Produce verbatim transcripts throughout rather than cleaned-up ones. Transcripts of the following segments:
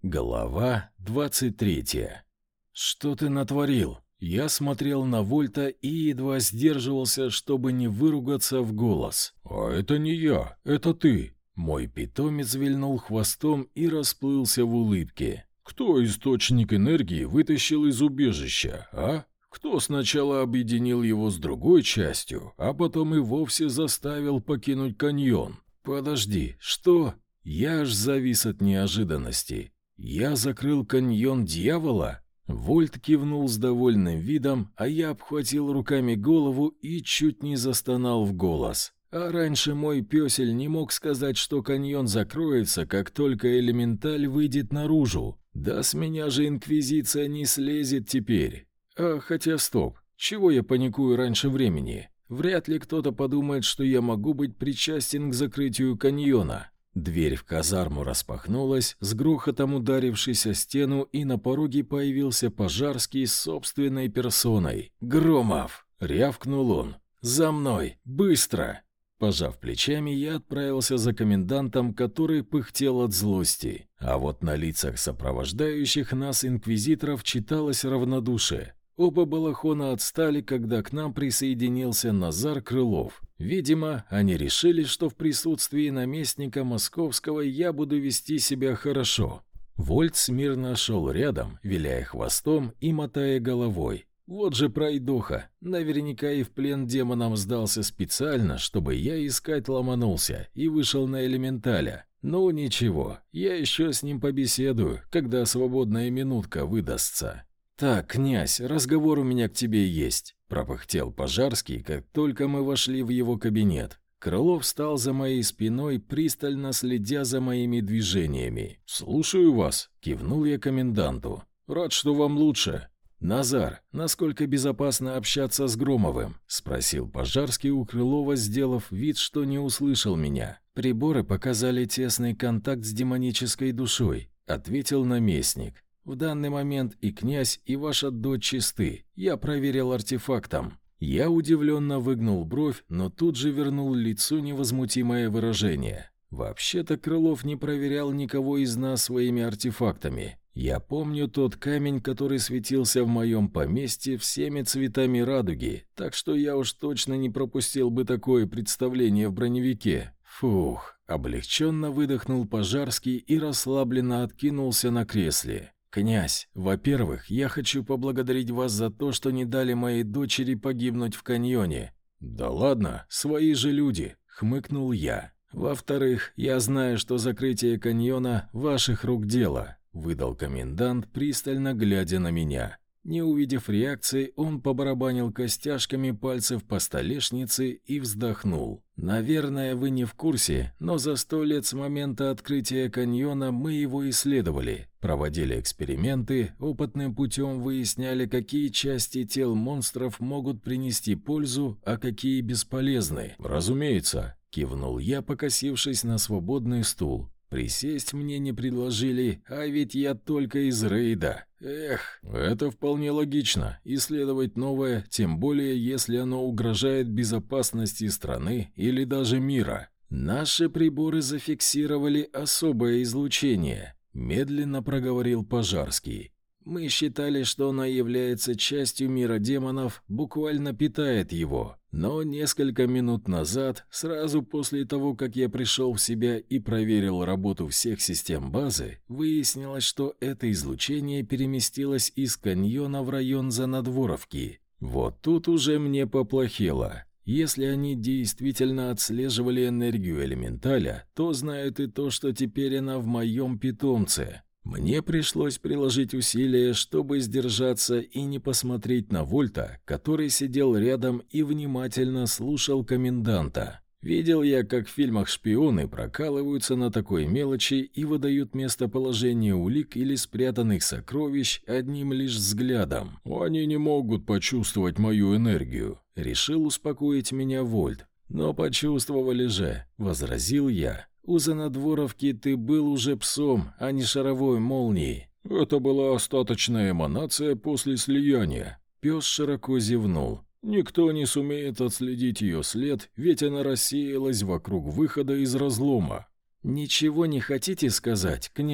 Глава двадцать третья. «Что ты натворил?» Я смотрел на Вольта и едва сдерживался, чтобы не выругаться в голос. «А это не я, это ты!» Мой питомец вильнул хвостом и расплылся в улыбке. «Кто источник энергии вытащил из убежища, а? Кто сначала объединил его с другой частью, а потом и вовсе заставил покинуть каньон? Подожди, что?» Я аж завис от неожиданности. «Я закрыл каньон дьявола?» Вольт кивнул с довольным видом, а я обхватил руками голову и чуть не застонал в голос. А раньше мой пёсель не мог сказать, что каньон закроется, как только элементаль выйдет наружу. Да с меня же инквизиция не слезет теперь. А хотя стоп, чего я паникую раньше времени? Вряд ли кто-то подумает, что я могу быть причастен к закрытию каньона. Дверь в казарму распахнулась, с грохотом ударившись о стену, и на пороге появился Пожарский с собственной персоной. «Громов!» — рявкнул он. «За мной! Быстро!» Пожав плечами, я отправился за комендантом, который пыхтел от злости. А вот на лицах сопровождающих нас инквизиторов читалось равнодушие. Оба балахона отстали, когда к нам присоединился Назар Крылов. Видимо, они решили, что в присутствии наместника Московского я буду вести себя хорошо. Вольт смирно шел рядом, виляя хвостом и мотая головой. Вот же пройдоха, наверняка и в плен демонам сдался специально, чтобы я искать ломанулся и вышел на элементаля. Ну ничего, я еще с ним побеседую, когда свободная минутка выдастся. «Так, князь, разговор у меня к тебе есть», — пропыхтел Пожарский, как только мы вошли в его кабинет. Крылов встал за моей спиной, пристально следя за моими движениями. «Слушаю вас», — кивнул я коменданту. «Рад, что вам лучше». «Назар, насколько безопасно общаться с Громовым?» — спросил Пожарский у Крылова, сделав вид, что не услышал меня. «Приборы показали тесный контакт с демонической душой», — ответил наместник. «В данный момент и князь, и ваша дочь чисты. Я проверил артефактом». Я удивленно выгнул бровь, но тут же вернул лицу невозмутимое выражение. Вообще-то Крылов не проверял никого из нас своими артефактами. Я помню тот камень, который светился в моем поместье всеми цветами радуги, так что я уж точно не пропустил бы такое представление в броневике. Фух, облегченно выдохнул Пожарский и расслабленно откинулся на кресле. «Князь, во-первых, я хочу поблагодарить вас за то, что не дали моей дочери погибнуть в каньоне». «Да ладно, свои же люди», — хмыкнул я. «Во-вторых, я знаю, что закрытие каньона — ваших рук дело», — выдал комендант, пристально глядя на меня. Не увидев реакции, он побарабанил костяшками пальцев по столешнице и вздохнул. «Наверное, вы не в курсе, но за сто лет с момента открытия каньона мы его исследовали. Проводили эксперименты, опытным путем выясняли, какие части тел монстров могут принести пользу, а какие бесполезны». «Разумеется», — кивнул я, покосившись на свободный стул. «Присесть мне не предложили, а ведь я только из рейда. Эх, это вполне логично. Исследовать новое, тем более, если оно угрожает безопасности страны или даже мира. Наши приборы зафиксировали особое излучение», — медленно проговорил Пожарский. «Мы считали, что оно является частью мира демонов, буквально питает его. Но несколько минут назад, сразу после того, как я пришел в себя и проверил работу всех систем базы, выяснилось, что это излучение переместилось из каньона в район Занадворовки. Вот тут уже мне поплохело. Если они действительно отслеживали энергию элементаля, то знают и то, что теперь она в моем питомце. Мне пришлось приложить усилия, чтобы сдержаться и не посмотреть на Вольта, который сидел рядом и внимательно слушал коменданта. Видел я, как в фильмах шпионы прокалываются на такой мелочи и выдают местоположение улик или спрятанных сокровищ одним лишь взглядом. «Они не могут почувствовать мою энергию», — решил успокоить меня Вольт. «Но почувствовали же», — возразил я. «У Занадворовки ты был уже псом, а не шаровой молнией». «Это была остаточная эманация после слияния». Пес широко зевнул. «Никто не сумеет отследить ее след, ведь она рассеялась вокруг выхода из разлома». «Ничего не хотите сказать, князь?»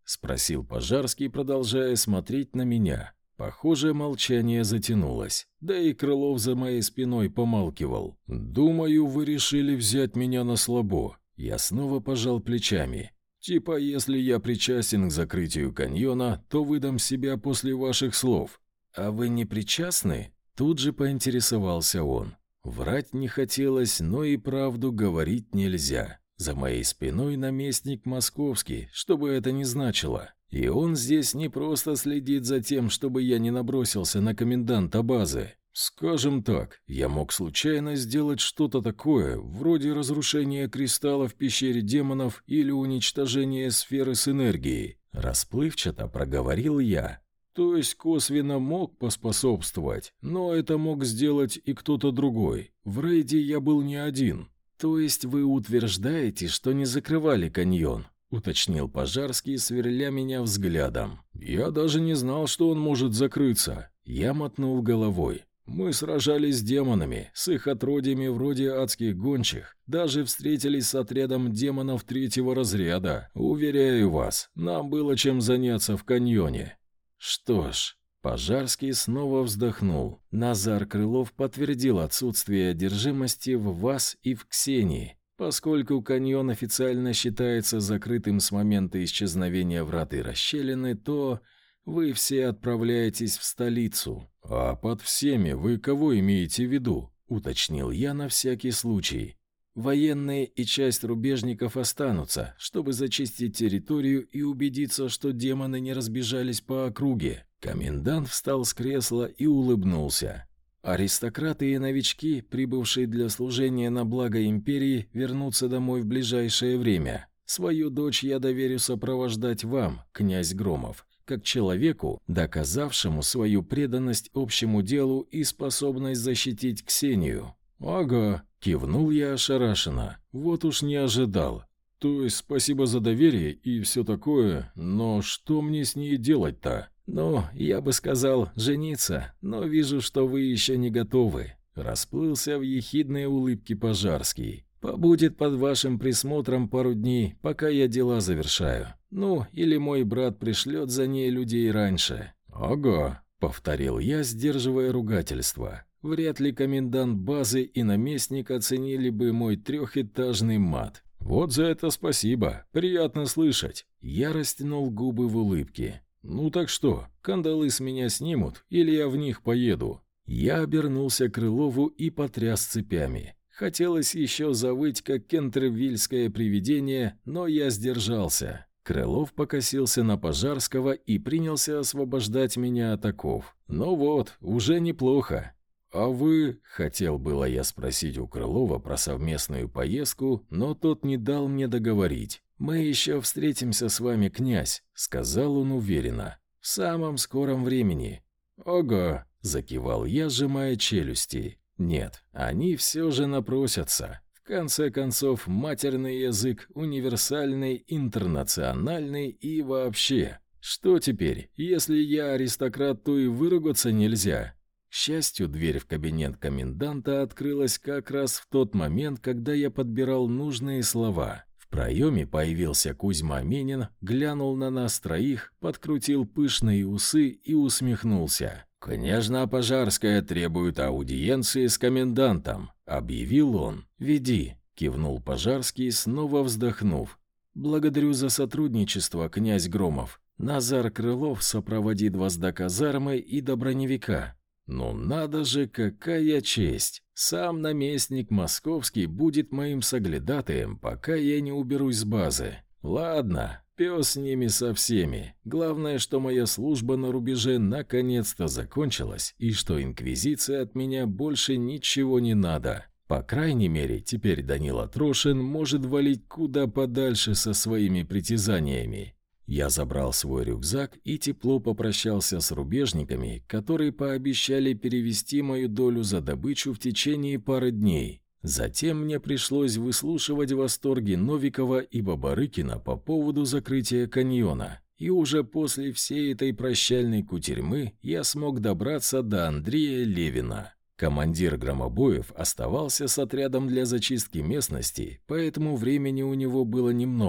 — спросил Пожарский, продолжая смотреть на меня. Похоже, молчание затянулось. Да и Крылов за моей спиной помалкивал. «Думаю, вы решили взять меня на слабо». Я снова пожал плечами. «Типа, если я причастен к закрытию каньона, то выдам себя после ваших слов». «А вы не причастны?» Тут же поинтересовался он. Врать не хотелось, но и правду говорить нельзя. За моей спиной наместник московский, что бы это ни значило. И он здесь не просто следит за тем, чтобы я не набросился на коменданта базы. Скажем так, я мог случайно сделать что-то такое, вроде разрушения кристалла в пещере демонов или уничтожения сферы с энергией. Расплывчато проговорил я. То есть косвенно мог поспособствовать, но это мог сделать и кто-то другой. В рейде я был не один. То есть вы утверждаете, что не закрывали каньон? Уточнил Пожарский, сверля меня взглядом. Я даже не знал, что он может закрыться. Я мотнул головой. Мы сражались с демонами, с их отродьями вроде адских гончих. Даже встретились с отрядом демонов третьего разряда. Уверяю вас, нам было чем заняться в каньоне. Что ж, Пожарский снова вздохнул. Назар Крылов подтвердил отсутствие одержимости в вас и в Ксении. Поскольку каньон официально считается закрытым с момента исчезновения врат и расщелины, то вы все отправляетесь в столицу. А под всеми вы кого имеете в виду? Уточнил я на всякий случай. Военные и часть рубежников останутся, чтобы зачистить территорию и убедиться, что демоны не разбежались по округе. Комендант встал с кресла и улыбнулся. Аристократы и новички, прибывшие для служения на благо империи, вернутся домой в ближайшее время. Свою дочь я доверю сопровождать вам, князь Громов, как человеку, доказавшему свою преданность общему делу и способность защитить Ксению. «Ага», — кивнул я ошарашенно, — «вот уж не ожидал. То есть спасибо за доверие и все такое, но что мне с ней делать-то?» «Ну, я бы сказал, жениться, но вижу, что вы еще не готовы», — расплылся в ехидной улыбке Пожарский. «Побудет под вашим присмотром пару дней, пока я дела завершаю. Ну, или мой брат пришлет за ней людей раньше». «Ага», — повторил я, сдерживая ругательство. Вряд ли комендант базы и наместник оценили бы мой трехэтажный мат. «Вот за это спасибо, приятно слышать». Я растянул губы в улыбке. «Ну так что, кандалы с меня снимут, или я в них поеду?» Я обернулся к Крылову и потряс цепями. Хотелось еще завыть, как кентервильское привидение, но я сдержался. Крылов покосился на Пожарского и принялся освобождать меня от оков. «Ну вот, уже неплохо». «А вы...» — хотел было я спросить у Крылова про совместную поездку, но тот не дал мне договорить. «Мы еще встретимся с вами, князь», — сказал он уверенно. «В самом скором времени». «Ага», — закивал я, сжимая челюсти. «Нет, они все же напросятся. В конце концов, матерный язык универсальный, интернациональный и вообще. Что теперь, если я аристократ, то и выругаться нельзя». К счастью, дверь в кабинет коменданта открылась как раз в тот момент, когда я подбирал нужные слова. В проеме появился Кузьма Менин, глянул на нас троих, подкрутил пышные усы и усмехнулся. «Княжна Пожарская требует аудиенции с комендантом», — объявил он. «Веди», — кивнул Пожарский, снова вздохнув. «Благодарю за сотрудничество, князь Громов. Назар Крылов сопроводит вас до казармы и до броневика». «Ну надо же, какая честь! Сам наместник московский будет моим соглядатаем, пока я не уберусь с базы. Ладно, пес с ними со всеми. Главное, что моя служба на рубеже наконец-то закончилась, и что инквизиция от меня больше ничего не надо. По крайней мере, теперь Данила Трошин может валить куда подальше со своими притязаниями». Я забрал свой рюкзак и тепло попрощался с рубежниками, которые пообещали перевести мою долю за добычу в течение пары дней. Затем мне пришлось выслушивать восторги Новикова и Бабарыкина по поводу закрытия каньона. И уже после всей этой прощальной кутерьмы я смог добраться до Андрея Левина. Командир громобоев оставался с отрядом для зачистки местности, поэтому времени у него было немного.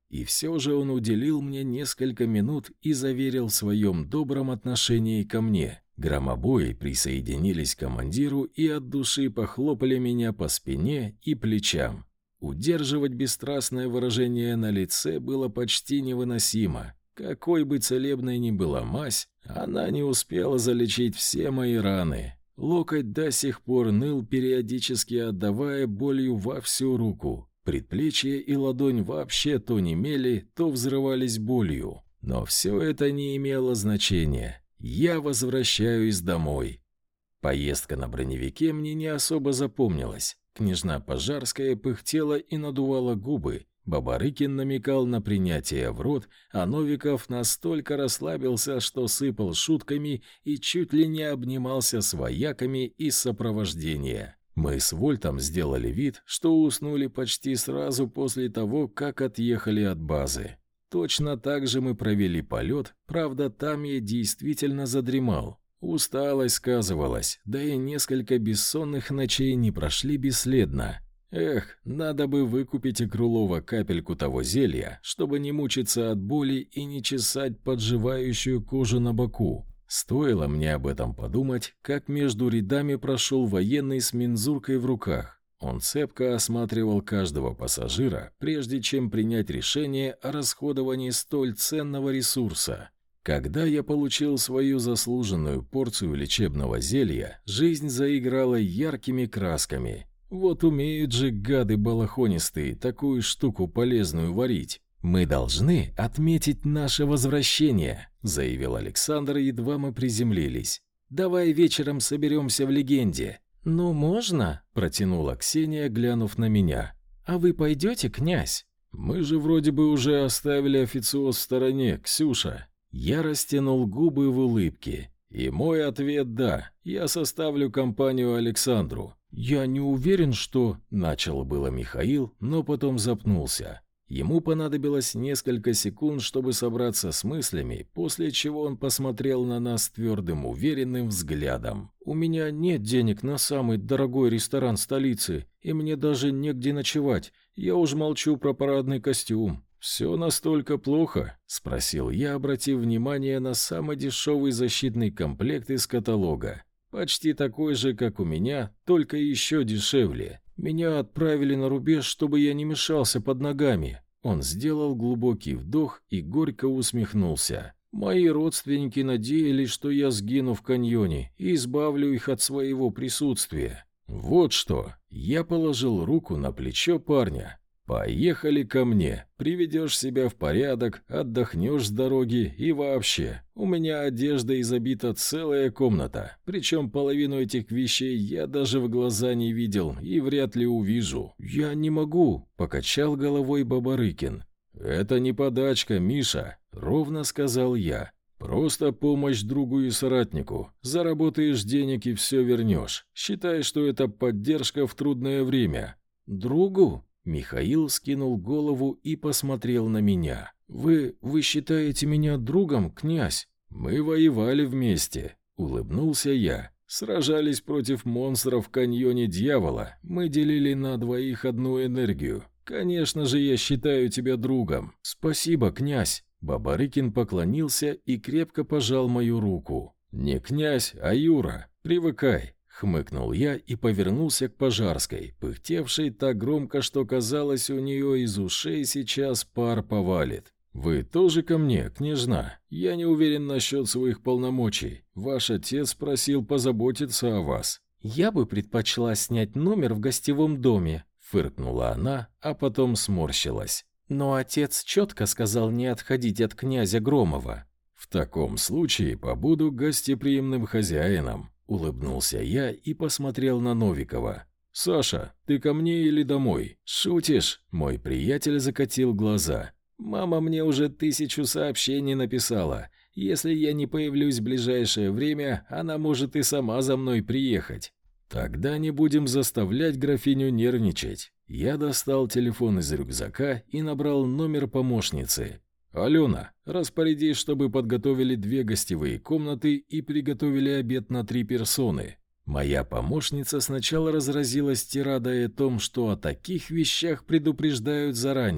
И все же он уделил мне несколько минут и заверил в своем добром отношении ко мне. Громобои присоединились к командиру и от души похлопали меня по спине и плечам. Удерживать бесстрастное выражение на лице было почти невыносимо. Какой бы целебной ни была мазь, она не успела залечить все мои раны. Локоть до сих пор ныл, периодически отдавая болью во всю руку. Предплечье и ладонь вообще то немели, то взрывались болью. Но все это не имело значения. Я возвращаюсь домой. Поездка на броневике мне не особо запомнилась. Княжна Пожарская пыхтела и надувала губы. Бабарыкин намекал на принятие в рот, а Новиков настолько расслабился, что сыпал шутками и чуть ли не обнимался с вояками из сопровождения. Мы с Вольтом сделали вид, что уснули почти сразу после того, как отъехали от базы. Точно так же мы провели полет, правда, там я действительно задремал. Усталость сказывалась, да и несколько бессонных ночей не прошли бесследно. Эх, надо бы выкупить у Крулова капельку того зелья, чтобы не мучиться от боли и не чесать подживающую кожу на боку. Стоило мне об этом подумать, как между рядами прошел военный с мензуркой в руках. Он цепко осматривал каждого пассажира, прежде чем принять решение о расходовании столь ценного ресурса. Когда я получил свою заслуженную порцию лечебного зелья, жизнь заиграла яркими красками. Вот умеют же гады балахонистые такую штуку полезную варить. «Мы должны отметить наше возвращение», — заявил Александр, едва мы приземлились. «Давай вечером соберемся в легенде». «Ну, можно?» — протянула Ксения, глянув на меня. «А вы пойдете, князь?» «Мы же вроде бы уже оставили официоз в стороне, Ксюша». Я растянул губы в улыбке. И мой ответ — да, я составлю компанию Александру. «Я не уверен, что...» — начал было Михаил, но потом запнулся. Ему понадобилось несколько секунд, чтобы собраться с мыслями, после чего он посмотрел на нас твердым, уверенным взглядом. «У меня нет денег на самый дорогой ресторан столицы, и мне даже негде ночевать. Я уж молчу про парадный костюм». «Все настолько плохо?» — спросил я, обратив внимание на самый дешевый защитный комплект из каталога. Почти такой же, как у меня, только еще дешевле. Меня отправили на рубеж, чтобы я не мешался под ногами. Он сделал глубокий вдох и горько усмехнулся. Мои родственники надеялись, что я сгину в каньоне и избавлю их от своего присутствия. Вот что. Я положил руку на плечо парня. «Поехали ко мне, приведешь себя в порядок, отдохнешь с дороги и вообще. У меня одежда изобита целая комната, причем половину этих вещей я даже в глаза не видел и вряд ли увижу». «Я не могу», — покачал головой Бабарыкин. «Это не подачка, Миша», — ровно сказал я. «Просто помощь другу и соратнику. Заработаешь денег и все вернешь. Считай, что это поддержка в трудное время». «Другу?» Михаил скинул голову и посмотрел на меня. «Вы... вы считаете меня другом, князь?» «Мы воевали вместе», — улыбнулся я. «Сражались против монстров в каньоне дьявола. Мы делили на двоих одну энергию. Конечно же, я считаю тебя другом». «Спасибо, князь». Бабарыкин поклонился и крепко пожал мою руку. «Не князь, а Юра. Привыкай». Хмыкнул я и повернулся к Пожарской, пыхтевшей так громко, что казалось, у нее из ушей сейчас пар повалит. «Вы тоже ко мне, княжна? Я не уверен насчет своих полномочий. Ваш отец просил позаботиться о вас». «Я бы предпочла снять номер в гостевом доме», — фыркнула она, а потом сморщилась. «Но отец четко сказал не отходить от князя Громова». «В таком случае побуду гостеприимным хозяином», — улыбнулся я и посмотрел на Новикова. «Саша, ты ко мне или домой?» «Шутишь?» — мой приятель закатил глаза. «Мама мне уже тысячу сообщений написала. Если я не появлюсь в ближайшее время, она может и сама за мной приехать». «Тогда не будем заставлять графиню нервничать». Я достал телефон из рюкзака и набрал номер помощницы. «Алена, распорядись, чтобы подготовили две гостевые комнаты и приготовили обед на три персоны». Моя помощница сначала разразилась тирадой о том, что о таких вещах предупреждают заранее.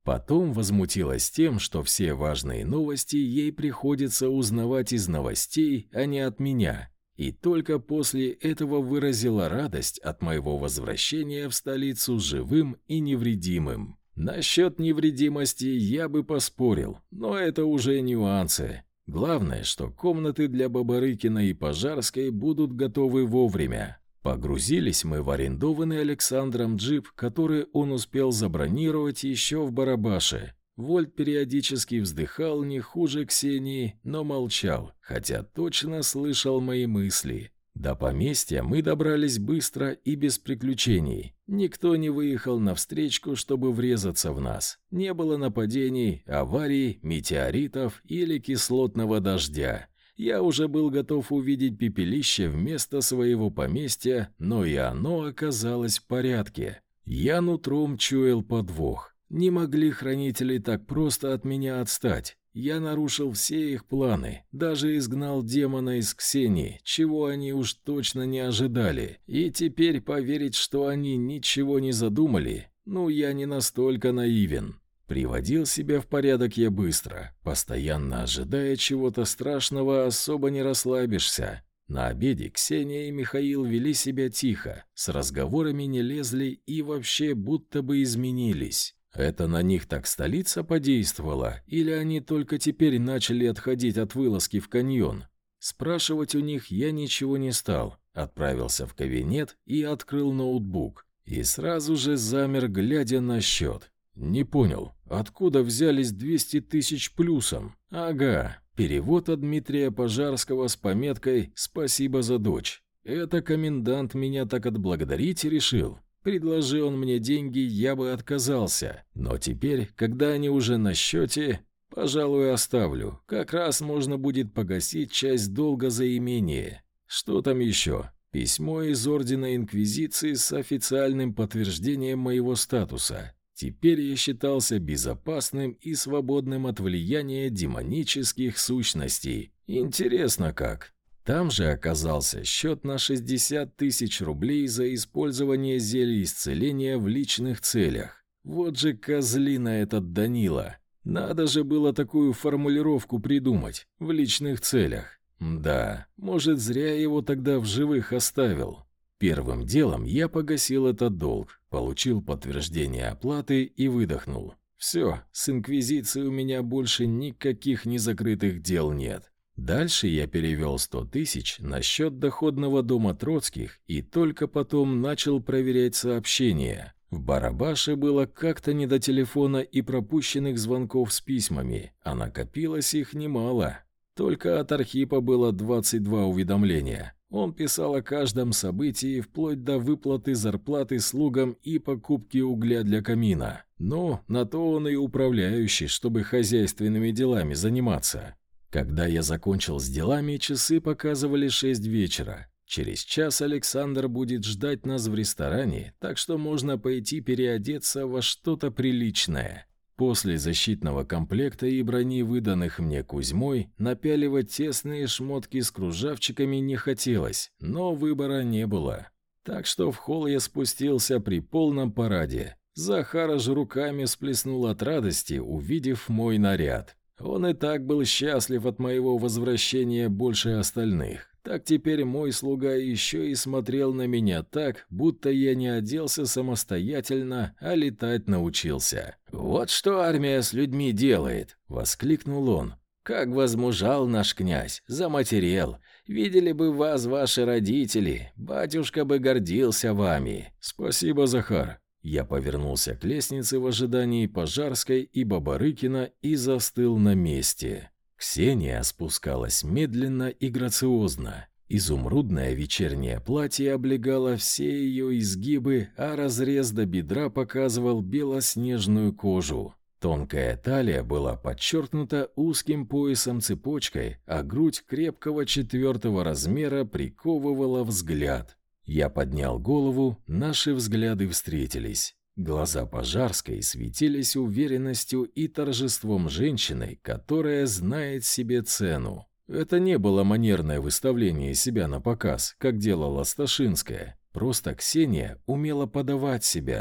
Потом возмутилась тем, что все важные новости ей приходится узнавать из новостей, а не от меня. И только после этого выразила радость от моего возвращения в столицу живым и невредимым. Насчет невредимости я бы поспорил, но это уже нюансы. Главное, что комнаты для Бабарыкина и Пожарской будут готовы вовремя. Погрузились мы в арендованный Александром джип, который он успел забронировать еще в Барабаше. Вольт периодически вздыхал не хуже Ксении, но молчал, хотя точно слышал мои мысли. До поместья мы добрались быстро и без приключений. Никто не выехал навстречку, чтобы врезаться в нас. Не было нападений, аварий, метеоритов или кислотного дождя. Я уже был готов увидеть пепелище вместо своего поместья, но и оно оказалось в порядке. Я нутром чуял подвох. Не могли хранители так просто от меня отстать. Я нарушил все их планы, даже изгнал демона из Ксении, чего они уж точно не ожидали. И теперь поверить, что они ничего не задумали, ну я не настолько наивен. Приводил себя в порядок я быстро, постоянно ожидая чего-то страшного, особо не расслабишься. На обеде Ксения и Михаил вели себя тихо, с разговорами не лезли и вообще будто бы изменились. Это на них так столица подействовала, или они только теперь начали отходить от вылазки в каньон? Спрашивать у них я ничего не стал, отправился в кабинет и открыл ноутбук. И сразу же замер, глядя на счет. Не понял, откуда взялись двести тысяч плюсом? Ага, перевод от Дмитрия Пожарского с пометкой «Спасибо за дочь». Это комендант меня так отблагодарить решил. Предложи он мне деньги, я бы отказался. Но теперь, когда они уже на счете, пожалуй, оставлю. Как раз можно будет погасить часть долга за имение. Что там еще? Письмо из Ордена Инквизиции с официальным подтверждением моего статуса. Теперь я считался безопасным и свободным от влияния демонических сущностей. Интересно как. Там же оказался счет на шестьдесят тысяч рублей за использование зелья исцеления в личных целях. Вот же козлина этот Данила. Надо же было такую формулировку придумать. В личных целях. Да, может, зря его тогда в живых оставил. Первым делом я погасил этот долг, получил подтверждение оплаты и выдохнул. Все, с Инквизицией у меня больше никаких незакрытых дел нет. Дальше я перевел сто тысяч на счет доходного дома Троцких и только потом начал проверять сообщения. В Барабаше было как-то не до телефона и пропущенных звонков с письмами, а накопилось их немало. Только от Архипа было двадцать два уведомления. Он писал о каждом событии, вплоть до выплаты зарплаты слугам и покупки угля для камина. Но на то он и управляющий, чтобы хозяйственными делами заниматься. Когда я закончил с делами, часы показывали шесть вечера. Через час Александр будет ждать нас в ресторане, так что можно пойти переодеться во что-то приличное. После защитного комплекта и брони, выданных мне Кузьмой, напяливать тесные шмотки с кружавчиками не хотелось, но выбора не было. Так что в холл я спустился при полном параде. Захар аж руками сплеснул от радости, увидев мой наряд. Он и так был счастлив от моего возвращения больше остальных. Так теперь мой слуга еще и смотрел на меня так, будто я не оделся самостоятельно, а летать научился. «Вот что армия с людьми делает!» — воскликнул он. «Как возмужал наш князь, заматерел! Видели бы вас ваши родители, батюшка бы гордился вами!» «Спасибо, Захар!» Я повернулся к лестнице в ожидании Пожарской и Бабарыкина и застыл на месте. Ксения спускалась медленно и грациозно. Изумрудное вечернее платье облегало все ее изгибы, а разрез до бедра показывал белоснежную кожу. Тонкая талия была подчеркнута узким поясом-цепочкой, а грудь крепкого четвертого размера приковывала взгляд. Я поднял голову, наши взгляды встретились. Глаза Пожарской светились уверенностью и торжеством женщины, которая знает себе цену. Это не было манерное выставление себя на показ, как делала Сташинская. Просто Ксения умела подавать себя.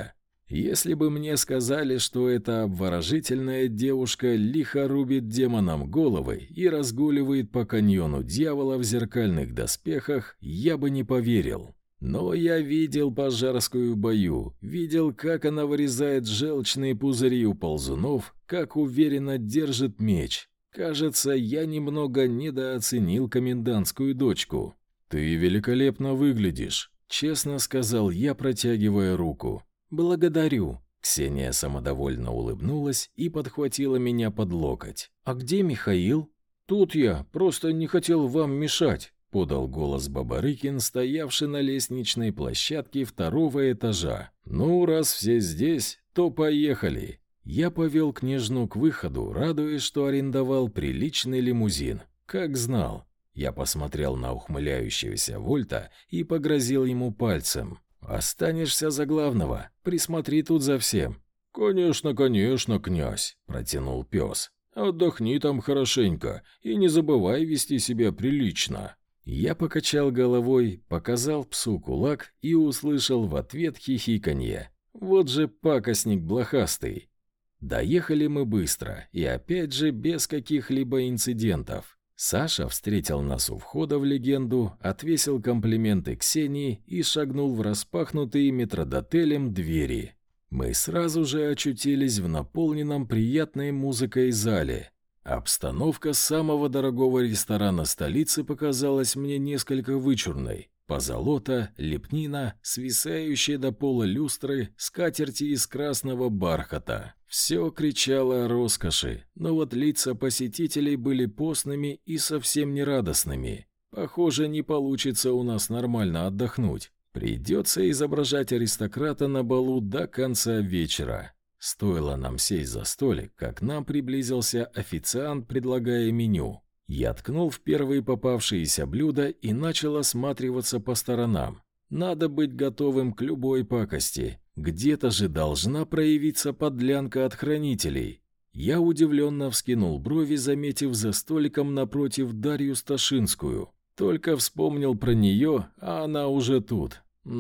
Если бы мне сказали, что эта обворожительная девушка лихо рубит демонам головы и разгуливает по каньону дьявола в зеркальных доспехах, я бы не поверил. Но я видел Пожарскую в бою, видел, как она вырезает желчные пузыри у ползунов, как уверенно держит меч. Кажется, я немного недооценил комендантскую дочку. «Ты великолепно выглядишь», — честно сказал я, протягивая руку. «Благодарю». Ксения самодовольно улыбнулась и подхватила меня под локоть. «А где Михаил?» «Тут я, просто не хотел вам мешать», — подал голос Бабарыкин, стоявший на лестничной площадке второго этажа. «Ну, раз все здесь, то поехали». Я повел княжну к выходу, радуясь, что арендовал приличный лимузин. Как знал. Я посмотрел на ухмыляющегося Вольта и погрозил ему пальцем. «Останешься за главного. Присмотри тут за всем». «Конечно, конечно, князь», — протянул пес. «Отдохни там хорошенько и не забывай вести себя прилично». Я покачал головой, показал псу кулак и услышал в ответ хихиканье. Вот же пакостник блохастый. Доехали мы быстро и опять же без каких-либо инцидентов. Саша встретил нас у входа в легенду, отвесил комплименты Ксении и шагнул в распахнутые метрдотелем двери. Мы сразу же очутились в наполненном приятной музыкой зале. Обстановка самого дорогого ресторана столицы показалась мне несколько вычурной. Позолота, лепнина, свисающие до пола люстры, скатерти из красного бархата. Все кричало о роскоши, но вот лица посетителей были постными и совсем не радостными. Похоже, не получится у нас нормально отдохнуть. Придется изображать аристократа на балу до конца вечера. Стоило нам сесть за столик, как к нам приблизился официант, предлагая меню. Я ткнул в первые попавшиеся блюда и начал осматриваться по сторонам. Надо быть готовым к любой пакости. Где-то же должна проявиться подлянка от хранителей. Я удивленно вскинул брови, заметив за столиком напротив Дарью Сташинскую. Только вспомнил про нее, а она уже тут.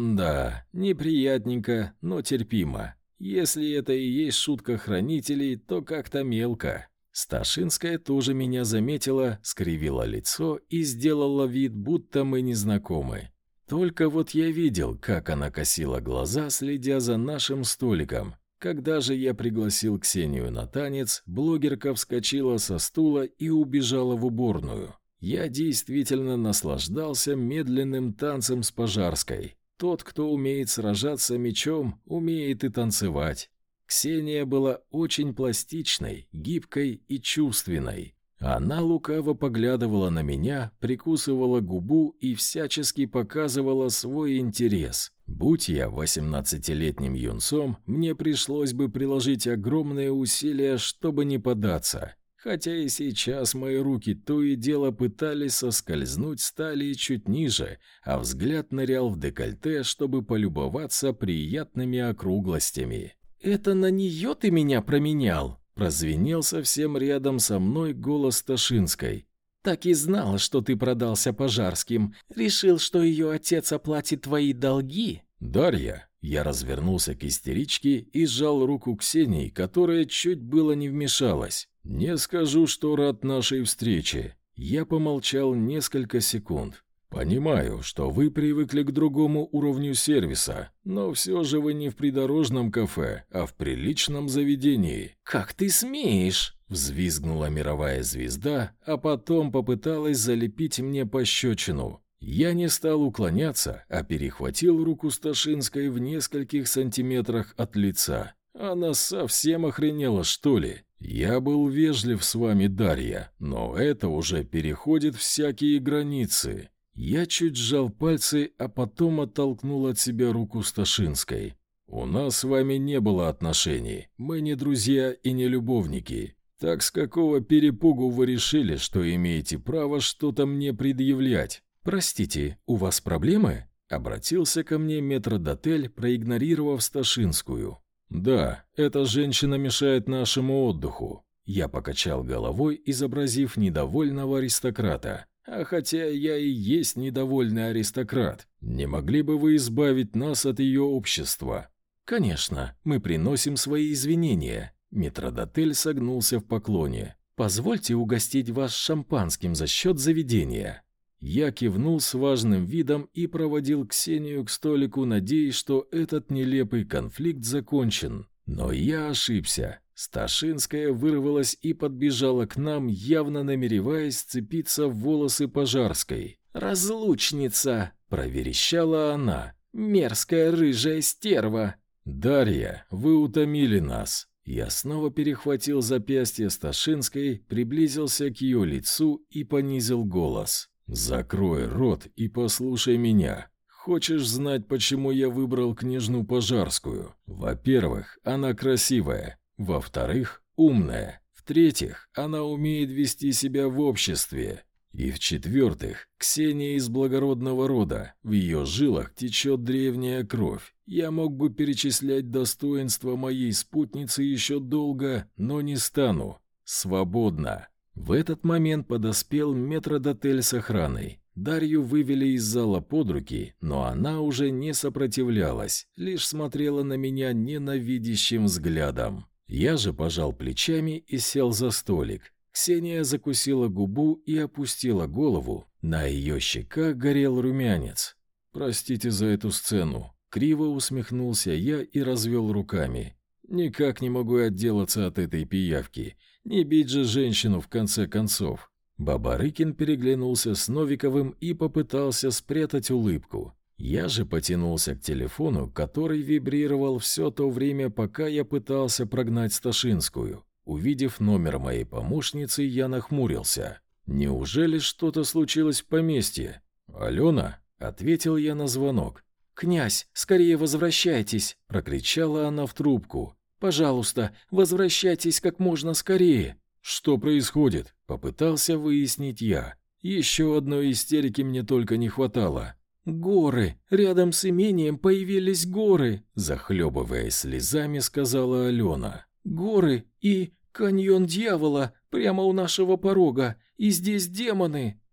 Да, неприятненько, но терпимо. Если это и есть шутка хранителей, то как-то мелко. Сташинская тоже меня заметила, скривила лицо и сделала вид, будто мы не знакомы. Только вот я видел, как она косила глаза, следя за нашим столиком. Когда же я пригласил Ксению на танец, блогерка вскочила со стула и убежала в уборную. Я действительно наслаждался медленным танцем с Пожарской. Тот, кто умеет сражаться мечом, умеет и танцевать. Ксения была очень пластичной, гибкой и чувственной. Она лукаво поглядывала на меня, прикусывала губу и всячески показывала свой интерес. Будь я восемнадцатилетним юнцом, мне пришлось бы приложить огромные усилия, чтобы не поддаться. Хотя и сейчас мои руки то и дело пытались соскользнуть с талии чуть ниже, а взгляд нырял в декольте, чтобы полюбоваться приятными округлостями. «Это на нее ты меня променял?» — прозвенел совсем рядом со мной голос Сташинской. «Так и знала, что ты продался Пожарским. Решил, что ее отец оплатит твои долги?» «Дарья!» — я развернулся к истеричке и сжал руку Ксении, которая чуть было не вмешалась. «Не скажу, что рад нашей встрече». Я помолчал несколько секунд. «Понимаю, что вы привыкли к другому уровню сервиса, но все же вы не в придорожном кафе, а в приличном заведении». «Как ты смеешь?» — взвизгнула мировая звезда, а потом попыталась залепить мне пощечину. Я не стал уклоняться, а перехватил руку Сташинской в нескольких сантиметрах от лица. Она совсем охренела, что ли? Я был вежлив с вами, Дарья, но это уже переходит всякие границы. Я чуть сжал пальцы, а потом оттолкнул от себя руку Сташинской. У нас с вами не было отношений, мы не друзья и не любовники. Так с какого перепугу вы решили, что имеете право что-то мне предъявлять? Простите, у вас проблемы? Обратился ко мне метрдотель, проигнорировав Сташинскую. «Да, эта женщина мешает нашему отдыху». Я покачал головой, изобразив недовольного аристократа. А хотя я и есть недовольный аристократ, не могли бы вы избавить нас от ее общества? «Конечно, мы приносим свои извинения». Метрдотель согнулся в поклоне. «Позвольте угостить вас шампанским за счет заведения». Я кивнул с важным видом и проводил Ксению к столику, надеясь, что этот нелепый конфликт закончен. Но я ошибся. Сташинская вырвалась и подбежала к нам, явно намереваясь сцепиться в волосы Пожарской. «Разлучница!» – проверещала она. «Мерзкая рыжая стерва!» «Дарья, вы утомили нас!» Я снова перехватил запястье Сташинской, приблизился к ее лицу и понизил голос. «Закрой рот и послушай меня. Хочешь знать, почему я выбрал княжну Пожарскую? Во-первых, она красивая. Во-вторых, умная. В-третьих, она умеет вести себя в обществе. И в-четвертых, Ксения из благородного рода. В ее жилах течет древняя кровь. Я мог бы перечислять достоинства моей спутницы еще долго, но не стану. Свободно». В этот момент подоспел метрдотель с охраной. Дарью вывели из зала под руки, но она уже не сопротивлялась, лишь смотрела на меня ненавидящим взглядом. Я же пожал плечами и сел за столик. Ксения закусила губу и опустила голову. На ее щеках горел румянец. «Простите за эту сцену». Криво усмехнулся я и развел руками. «Никак не могу отделаться от этой пиявки. Не бить же женщину в конце концов». Бабарыкин переглянулся с Новиковым и попытался спрятать улыбку. Я же потянулся к телефону, который вибрировал все то время, пока я пытался прогнать Сташинскую. Увидев номер моей помощницы, я нахмурился. «Неужели что-то случилось в поместье?» «Алена?» — ответил я на звонок. «Князь, скорее возвращайтесь!» — прокричала она в трубку. «Пожалуйста, возвращайтесь как можно скорее!» «Что происходит?» — попытался выяснить я. Еще одной истерики мне только не хватало. «Горы! Рядом с имением появились горы!» — захлебываясь слезами, сказала Алена. «Горы и каньон дьявола прямо у нашего порога, и здесь демоны!»